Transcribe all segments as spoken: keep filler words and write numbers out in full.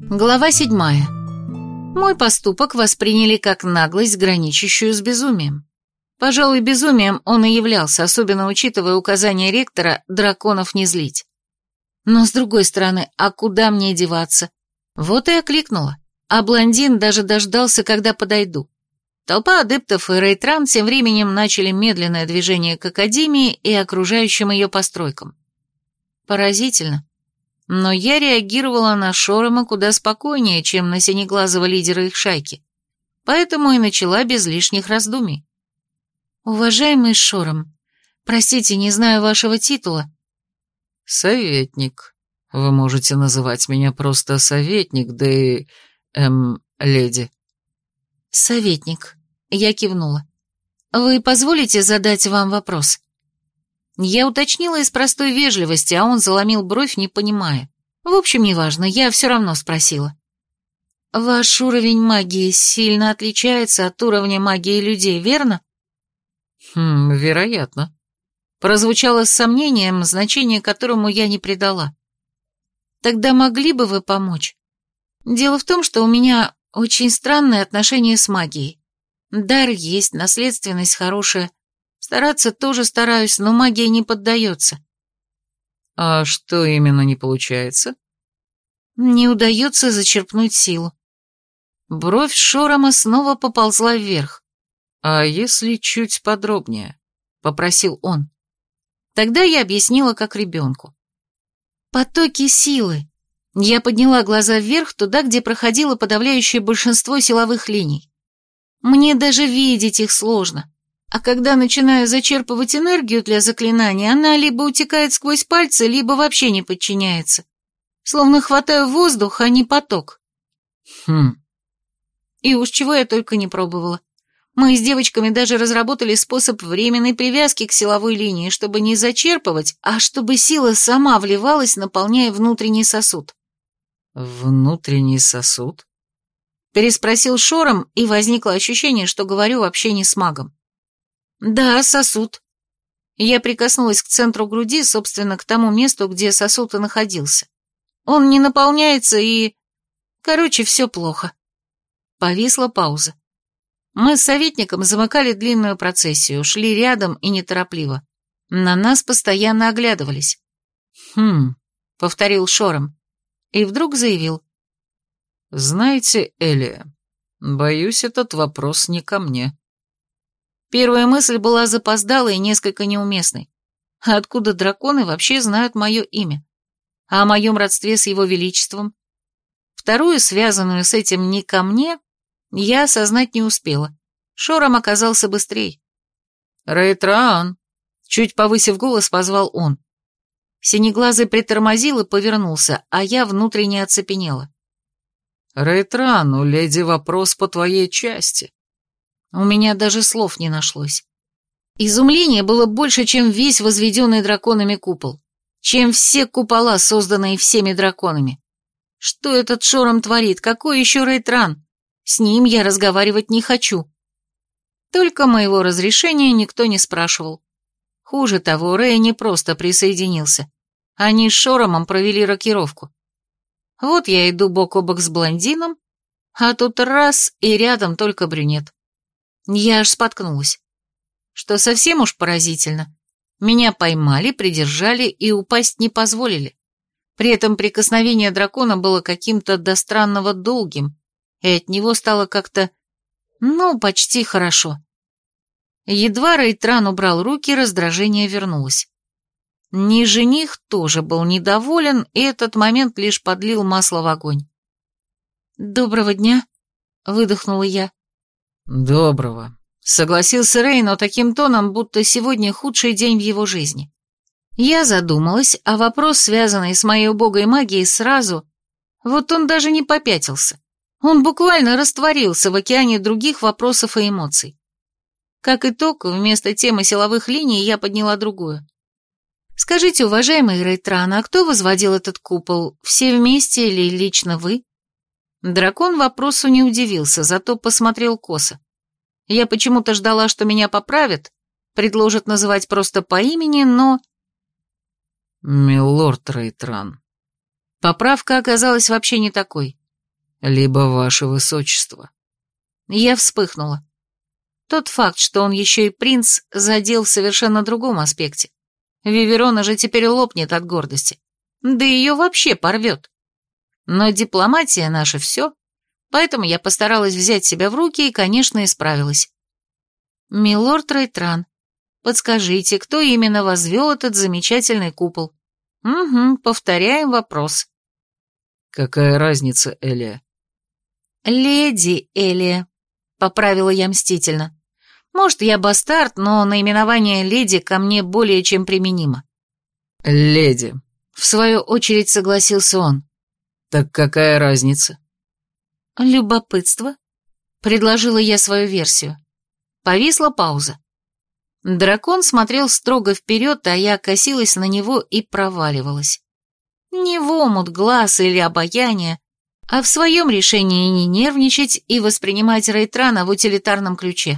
Глава седьмая. Мой поступок восприняли как наглость, граничащую с безумием. Пожалуй, безумием он и являлся, особенно учитывая указания ректора драконов не злить. Но с другой стороны, а куда мне деваться? Вот и окликнула, а блондин даже дождался, когда подойду. Толпа адептов и Рейтран тем временем начали медленное движение к академии и окружающим ее постройкам. Поразительно. Но я реагировала на Шорома куда спокойнее, чем на синеглазого лидера их шайки, поэтому и начала без лишних раздумий. «Уважаемый Шором, простите, не знаю вашего титула». «Советник. Вы можете называть меня просто советник, да и... эм... леди». «Советник», — я кивнула. «Вы позволите задать вам вопрос?» Я уточнила из простой вежливости, а он заломил бровь, не понимая. В общем, неважно, я все равно спросила. «Ваш уровень магии сильно отличается от уровня магии людей, верно?» «Хм, вероятно», — прозвучало с сомнением, значение которому я не придала. «Тогда могли бы вы помочь? Дело в том, что у меня очень странные отношения с магией. Дар есть, наследственность хорошая. Стараться тоже стараюсь, но магия не поддается». «А что именно не получается?» «Не удается зачерпнуть силу». Бровь Шорома снова поползла вверх. «А если чуть подробнее?» — попросил он. Тогда я объяснила, как ребенку. «Потоки силы». Я подняла глаза вверх, туда, где проходило подавляющее большинство силовых линий. Мне даже видеть их сложно. А когда начинаю зачерпывать энергию для заклинания, она либо утекает сквозь пальцы, либо вообще не подчиняется. Словно хватаю воздух, а не поток. Хм. И уж чего я только не пробовала. Мы с девочками даже разработали способ временной привязки к силовой линии, чтобы не зачерпывать, а чтобы сила сама вливалась, наполняя внутренний сосуд. «Внутренний сосуд?» Переспросил Шором, и возникло ощущение, что говорю вообще не с магом. «Да, сосуд». Я прикоснулась к центру груди, собственно, к тому месту, где сосуд и находился. Он не наполняется и... Короче, все плохо. Повисла пауза. Мы с советником замыкали длинную процессию, шли рядом и неторопливо. На нас постоянно оглядывались. «Хм», — повторил Шором. И вдруг заявил. «Знаете, Элия, боюсь, этот вопрос не ко мне». Первая мысль была запоздалой и несколько неуместной. Откуда драконы вообще знают мое имя? А о моем родстве с его величеством? Вторую, связанную с этим не ко мне, я осознать не успела. Шором оказался быстрей. «Рейтран!» — чуть повысив голос, позвал он. Синеглазый притормозил и повернулся, а я внутренне оцепенела. «Рейтран, у леди вопрос по твоей части». У меня даже слов не нашлось. Изумление было больше, чем весь возведенный драконами купол, чем все купола, созданные всеми драконами. Что этот Шором творит? Какой еще Рейтран? С ним я разговаривать не хочу. Только моего разрешения никто не спрашивал. Хуже того, Рэй не просто присоединился. Они с Шоромом провели рокировку. Вот я иду бок о бок с блондином, а тут раз и рядом только брюнет. Я аж споткнулась. Что совсем уж поразительно. Меня поймали, придержали и упасть не позволили. При этом прикосновение дракона было каким-то до странного долгим, и от него стало как-то, ну, почти хорошо. Едва Рейтран убрал руки, раздражение вернулось. Ни жених тоже был недоволен, и этот момент лишь подлил масло в огонь. «Доброго дня», — выдохнула я. «Доброго», — согласился Рей, но таким тоном, будто сегодня худший день в его жизни. Я задумалась, а вопрос, связанный с моей убогой магией, сразу... Вот он даже не попятился. Он буквально растворился в океане других вопросов и эмоций. Как итог, вместо темы силовых линий я подняла другую. «Скажите, уважаемый Рейтран, а кто возводил этот купол? Все вместе или лично вы?» Дракон вопросу не удивился, зато посмотрел косо. Я почему-то ждала, что меня поправят, предложат называть просто по имени, но... «Милорд Рейтран». Поправка оказалась вообще не такой. либо ваше высочество. Я вспыхнула. Тот факт, что он еще и принц, задел в совершенно другом аспекте. Виверона же теперь лопнет от гордости. Да ее вообще порвет. Но дипломатия наша все, поэтому я постаралась взять себя в руки и, конечно, исправилась. «Милорд Рейтран, подскажите, кто именно возвел этот замечательный купол?» «Угу, повторяем вопрос». «Какая разница, Элия?» «Леди Элия», — поправила я мстительно. «Может, я бастард, но наименование леди ко мне более чем применимо». «Леди», — в свою очередь согласился он. «Так какая разница?» «Любопытство», — предложила я свою версию. Повисла пауза. Дракон смотрел строго вперед, а я косилась на него и проваливалась. Не в омут глаз или обаяние, а в своем решении не нервничать и воспринимать Рейтрана в утилитарном ключе.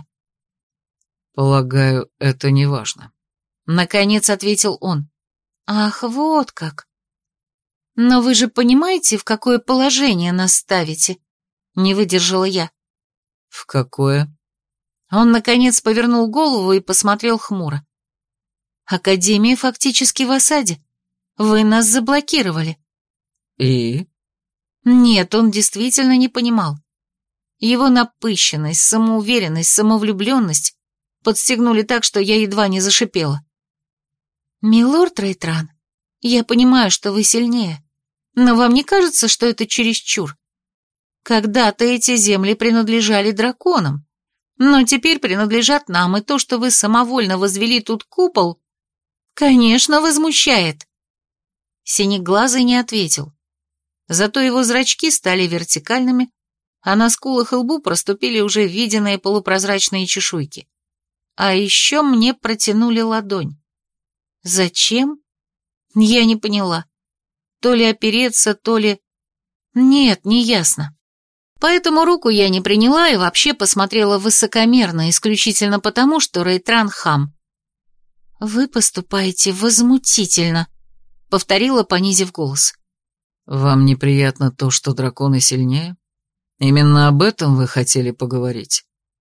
«Полагаю, это не важно», — наконец ответил он. «Ах, вот как! Но вы же понимаете, в какое положение нас ставите?» — не выдержала я. «В какое?» Он, наконец, повернул голову и посмотрел хмуро. «Академия фактически в осаде. Вы нас заблокировали». «И?» Нет, он действительно не понимал. Его напыщенность, самоуверенность, самовлюбленность подстегнули так, что я едва не зашипела. «Милорд Рейтран, я понимаю, что вы сильнее, но вам не кажется, что это чересчур? Когда-то эти земли принадлежали драконам, но теперь принадлежат нам, и то, что вы самовольно возвели тут купол, конечно, возмущает». Синеглазый не ответил. Зато его зрачки стали вертикальными, а на скулах и лбу проступили уже виденные полупрозрачные чешуйки. А еще мне протянули ладонь. Зачем? Я не поняла. То ли опереться, то ли... Нет, не ясно. Поэтому руку я не приняла и вообще посмотрела высокомерно, исключительно потому, что Рейтран хам. «Вы поступаете возмутительно», — повторила, понизив голос. «Вам неприятно то, что драконы сильнее? Именно об этом вы хотели поговорить?»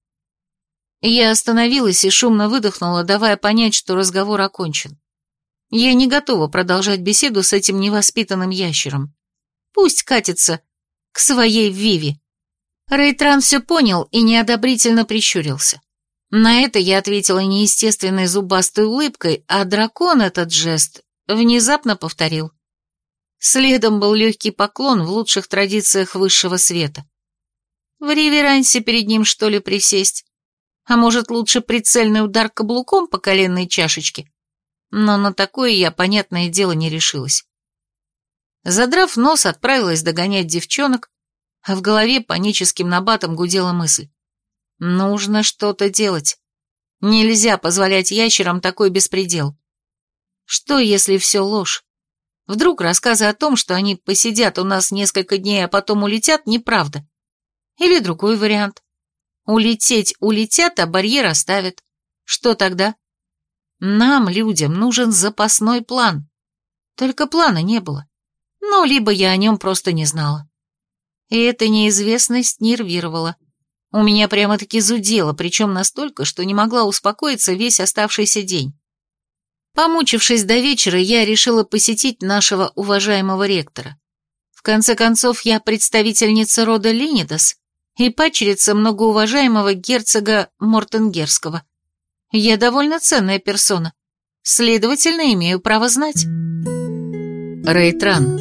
Я остановилась и шумно выдохнула, давая понять, что разговор окончен. Я не готова продолжать беседу с этим невоспитанным ящером. Пусть катится к своей Виви. Рейтран все понял и неодобрительно прищурился. На это я ответила неестественной зубастой улыбкой, а дракон этот жест внезапно повторил. Следом был легкий поклон в лучших традициях высшего света. В реверансе перед ним, что ли, присесть? А может, лучше прицельный удар каблуком по коленной чашечке? Но на такое я, понятное дело, не решилась. Задрав нос, отправилась догонять девчонок, а в голове паническим набатом гудела мысль. Нужно что-то делать. Нельзя позволять ящерам такой беспредел. Что, если все ложь? Вдруг рассказы о том, что они посидят у нас несколько дней, а потом улетят, неправда? Или другой вариант. Улететь улетят, а барьер оставят. Что тогда? Нам, людям, нужен запасной план. Только плана не было. Ну, либо я о нем просто не знала. И эта неизвестность нервировала. У меня прямо-таки зудело, причем настолько, что не могла успокоиться весь оставшийся день. Помучившись до вечера, я решила посетить нашего уважаемого ректора. В конце концов, я представительница рода Линидас и падчерица многоуважаемого герцога Мортенгерского. Я довольно ценная персона, следовательно, имею право знать. Рейтран.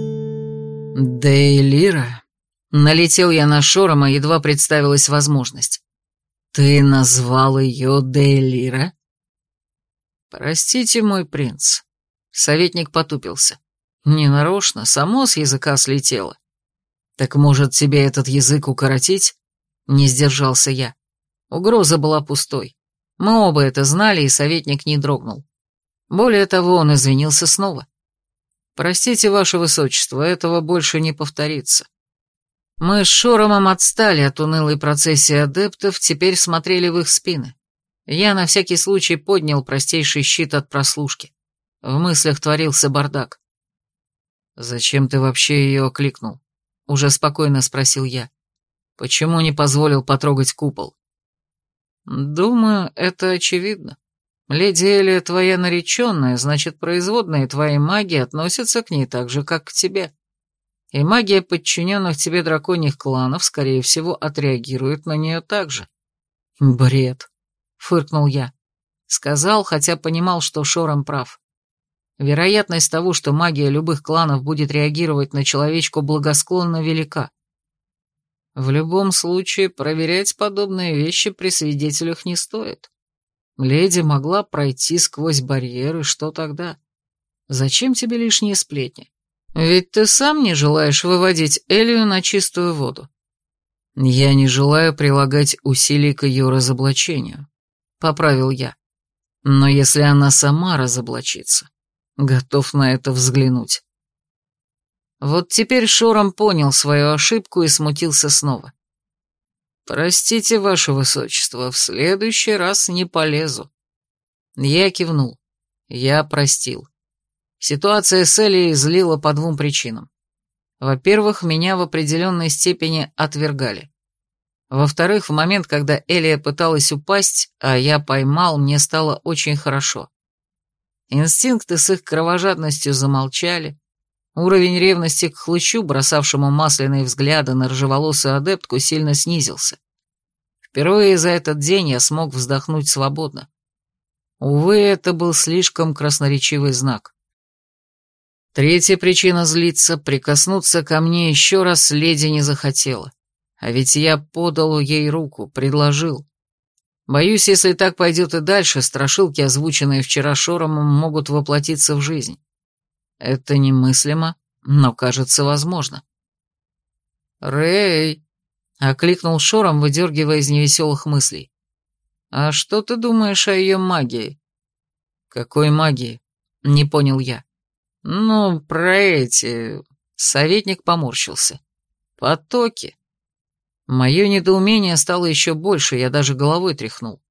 «Дейлира?» Налетел я на Шорома, едва представилась возможность. «Ты назвал ее Дейлира?» «Простите, мой принц». Советник потупился. «Ненарочно, само с языка слетело». «Так, может, тебе этот язык укоротить?» Не сдержался я. Угроза была пустой. Мы оба это знали, и советник не дрогнул. Более того, он извинился снова. «Простите, ваше высочество, этого больше не повторится». Мы с Шоромом отстали от унылой процессии адептов, теперь смотрели в их спины. Я на всякий случай поднял простейший щит от прослушки. В мыслях творился бардак. «Зачем ты вообще ее окликнул?» — уже спокойно спросил я. «Почему не позволил потрогать купол?» «Думаю, это очевидно. Леди Элия твоя нареченная, значит, производные твоей магии относятся к ней так же, как к тебе. И магия подчиненных тебе драконьих кланов, скорее всего, отреагирует на нее так же». «Бред», — фыркнул я. Сказал, хотя понимал, что Шором прав. Вероятность того, что магия любых кланов будет реагировать на человечку, благосклонно велика. В любом случае, проверять подобные вещи при свидетелях не стоит. Леди могла пройти сквозь барьеры, что тогда? Зачем тебе лишние сплетни? Ведь ты сам не желаешь выводить Элию на чистую воду. Я не желаю прилагать усилий к ее разоблачению, поправил я. Но если она сама разоблачится, готов на это взглянуть. Вот теперь Шором понял свою ошибку и смутился снова. «Простите, ваше высочество, в следующий раз не полезу». Я кивнул. Я простил. Ситуация с Элией злила по двум причинам. Во-первых, меня в определенной степени отвергали. Во-вторых, в момент, когда Элия пыталась упасть, а я поймал, мне стало очень хорошо. Инстинкты с их кровожадностью замолчали, уровень ревности к хлыщу, бросавшему масляные взгляды на рыжеволосую адептку, сильно снизился. Впервые за этот день я смог вздохнуть свободно. Увы, это был слишком красноречивый знак. Третья причина злиться — прикоснуться ко мне еще раз леди не захотела. А ведь я подал ей руку, предложил. Боюсь, если так пойдет и дальше, страшилки, озвученные вчера Шоромом, могут воплотиться в жизнь. Это немыслимо, но кажется возможно. «Рэй!» — окликнул Шором, выдергивая из невеселых мыслей. «А что ты думаешь о ее магии?» «Какой магии?» — не понял я. «Ну, про эти...» — советник поморщился. «Потоки». Мое недоумение стало еще больше, я даже головой тряхнул.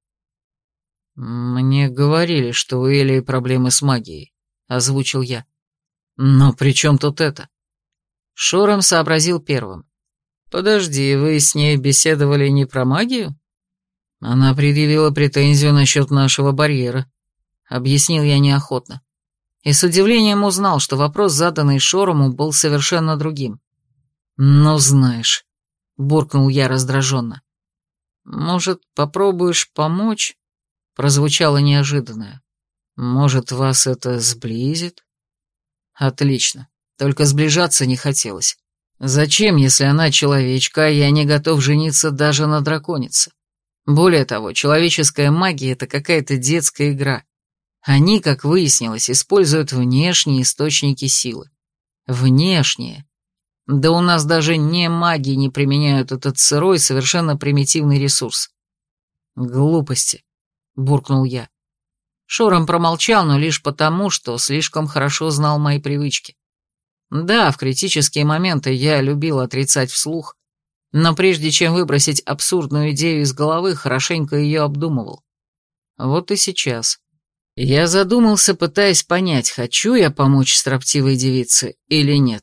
«Мне говорили, что у Элии проблемы с магией», — озвучил я. «Но при чем тут это?» Шором сообразил первым. «Подожди, вы с ней беседовали не про магию?» Она предъявила претензию насчет нашего барьера, объяснил я неохотно. И с удивлением узнал, что вопрос, заданный Шорому, был совершенно другим. «Ну, знаешь», — буркнул я раздраженно. «Может, попробуешь помочь?» — прозвучало неожиданное. «Может, вас это сблизит?» «Отлично, только сближаться не хотелось. Зачем, если она человечка, а я не готов жениться даже на драконице? Более того, человеческая магия — это какая-то детская игра. Они, как выяснилось, используют внешние источники силы. Внешние. Да у нас даже не маги не применяют этот сырой, совершенно примитивный ресурс. Глупости, буркнул я. Шором промолчал, но лишь потому, что слишком хорошо знал мои привычки. Да, в критические моменты я любил отрицать вслух, но прежде чем выбросить абсурдную идею из головы, хорошенько ее обдумывал. Вот и сейчас. Я задумался, пытаясь понять, хочу я помочь строптивой девице или нет.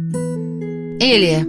Элия.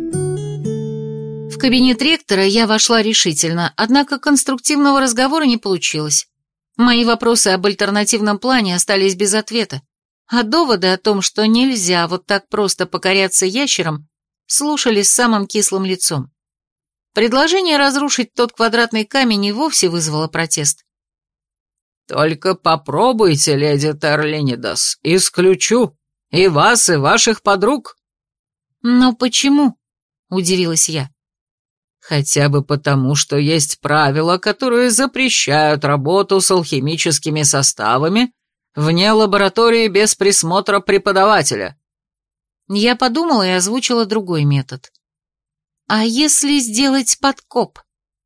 В кабинет ректора я вошла решительно, однако конструктивного разговора не получилось. Мои вопросы об альтернативном плане остались без ответа, а доводы о том, что нельзя вот так просто покоряться ящерам, слушались с самым кислым лицом. Предложение разрушить тот квадратный камень и вовсе вызвало протест. «Только попробуйте, леди Терлинидас, исключу и вас, и ваших подруг». «Но почему?» — удивилась я. «Хотя бы потому, что есть правила, которые запрещают работу с алхимическими составами вне лаборатории без присмотра преподавателя». Я подумала и озвучила другой метод. «А если сделать подкоп?»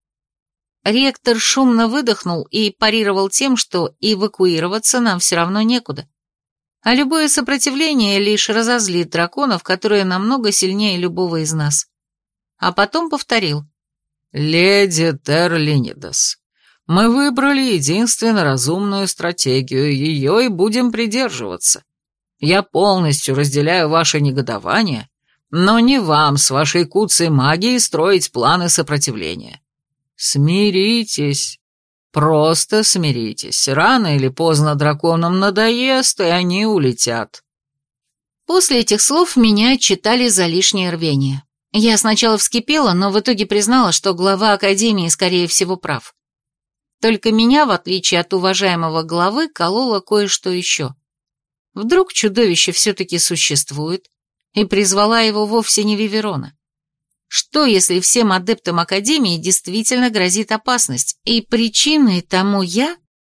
Ректор шумно выдохнул и парировал тем, что эвакуироваться нам все равно некуда. А любое сопротивление лишь разозлит драконов, которые намного сильнее любого из нас. А потом повторил. «Леди Терлинидас, мы выбрали единственно разумную стратегию, ее и будем придерживаться. Я полностью разделяю ваше негодование, Но не вам с вашей куцей магией строить планы сопротивления. Смиритесь. Просто смиритесь. Рано или поздно драконам надоест, и они улетят». После этих слов меня отчитали за лишнее рвение. Я сначала вскипела, но в итоге признала, что глава Академии, скорее всего, прав. Только меня, в отличие от уважаемого главы, кололо кое-что еще. Вдруг чудовище все-таки существует, и призвала его вовсе не Виверона. Что, если всем адептам Академии действительно грозит опасность, и причиной тому я?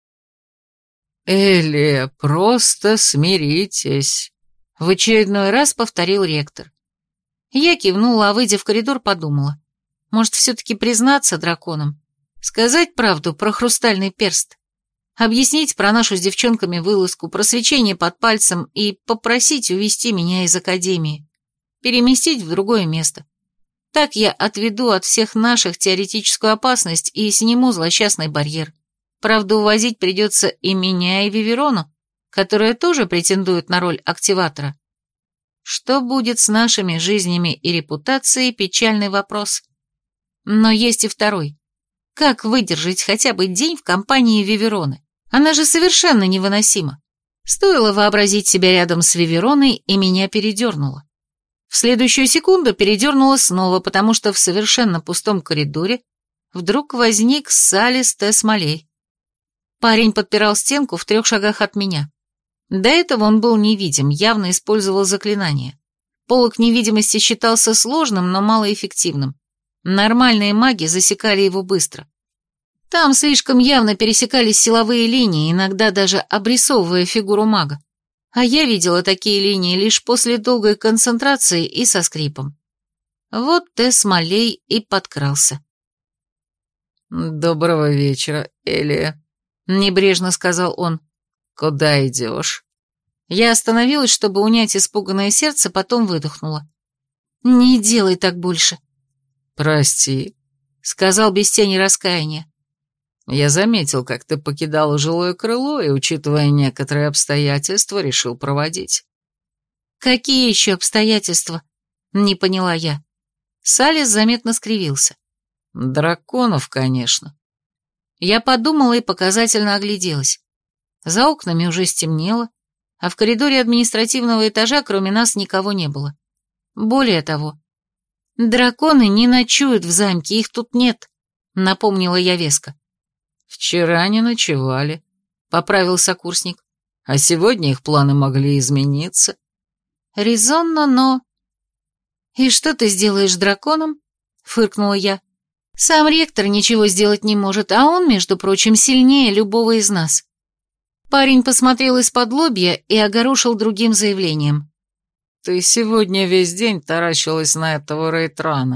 «Элия, просто смиритесь», — в очередной раз повторил ректор. Я кивнула, а выйдя в коридор, подумала. Может, все-таки признаться драконам? Сказать правду про хрустальный перст? Объяснить про нашу с девчонками вылазку, про свечение под пальцем и попросить увести меня из Академии, переместить в другое место. Так я отведу от всех наших теоретическую опасность и сниму злосчастный барьер. Правда, увозить придется и меня, и Виверону, которая тоже претендует на роль активатора. Что будет с нашими жизнями и репутацией – печальный вопрос. Но есть и второй. Как выдержать хотя бы день в компании Вивероны? Она же совершенно невыносима. Стоило вообразить себя рядом с Вивероной, и меня передернуло. В следующую секунду передернуло снова, потому что в совершенно пустом коридоре вдруг возник Салис Тесмалей. Парень подпирал стенку в трех шагах от меня. До этого он был невидим, явно использовал заклинание. Полог невидимости считался сложным, но малоэффективным. Нормальные маги засекали его быстро. Там слишком явно пересекались силовые линии, иногда даже обрисовывая фигуру мага. А я видела такие линии лишь после долгой концентрации и со скрипом. Вот Тесмалей и подкрался. «Доброго вечера, Элия», — небрежно сказал он. «Куда идешь?» Я остановилась, чтобы унять испуганное сердце, потом выдохнула. «Не делай так больше». «Прости», — сказал без тени раскаяния. «Я заметил, как ты покидала жилое крыло и, учитывая некоторые обстоятельства, решил проводить». «Какие еще обстоятельства?» — не поняла я. Салис заметно скривился. «Драконов, конечно». Я подумала и показательно огляделась. За окнами уже стемнело, а в коридоре административного этажа кроме нас никого не было. Более того, драконы не ночуют в замке, их тут нет, напомнила я веско. «Вчера не ночевали», — поправил сокурсник, «а сегодня их планы могли измениться». «Резонно, но...» «И что ты сделаешь с драконом?» — фыркнула я. «Сам ректор ничего сделать не может, а он, между прочим, сильнее любого из нас». Парень посмотрел из-под лобья и огорошил другим заявлением. «Ты сегодня весь день таращилась на этого Рейтрана».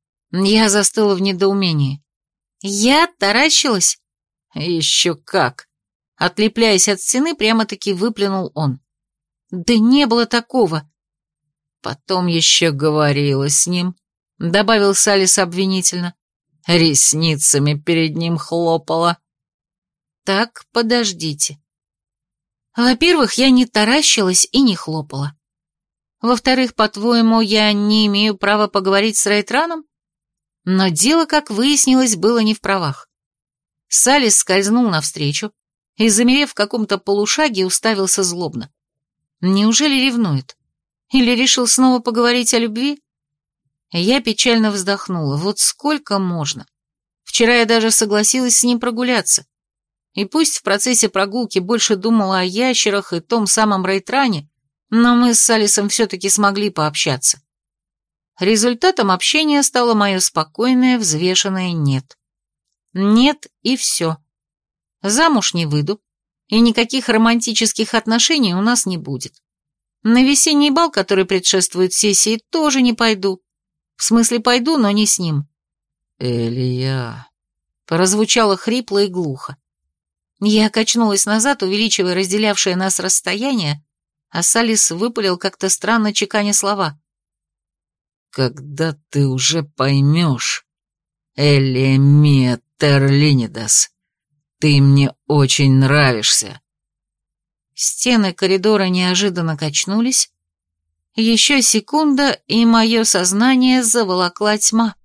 Я застыла в недоумении. «Я таращилась?» «Еще как!» Отлепляясь от стены, прямо-таки выплюнул он. «Да не было такого!» «Потом еще говорила с ним», — добавил Салис обвинительно. «Ресницами перед ним хлопала». «Так, подождите. Во-первых, я не таращилась и не хлопала. Во-вторых, по-твоему, я не имею права поговорить с Рейтраном? Но дело, как выяснилось, было не в правах. Салис скользнул навстречу и, замерев в каком-то полушаге, уставился злобно. Неужели ревнует? Или решил снова поговорить о любви? Я печально вздохнула. Вот сколько можно? Вчера я даже согласилась с ним прогуляться. И пусть в процессе прогулки больше думала о ящерах и том самом Рейтране, но мы с Салисом все-таки смогли пообщаться. Результатом общения стало мое спокойное, взвешенное «нет». Нет и все. Замуж не выйду, и никаких романтических отношений у нас не будет. На весенний бал, который предшествует сессии, тоже не пойду. В смысле пойду, но не с ним. «Элия...» Прозвучало хрипло и глухо. Я качнулась назад, увеличивая разделявшее нас расстояние, а Салис выпалил как-то странно, чеканя слова. «Когда ты уже поймешь, Элия Мия Терлинидас, ты мне очень нравишься». Стены коридора неожиданно качнулись, Еще секунда, и мое сознание заволокла тьма.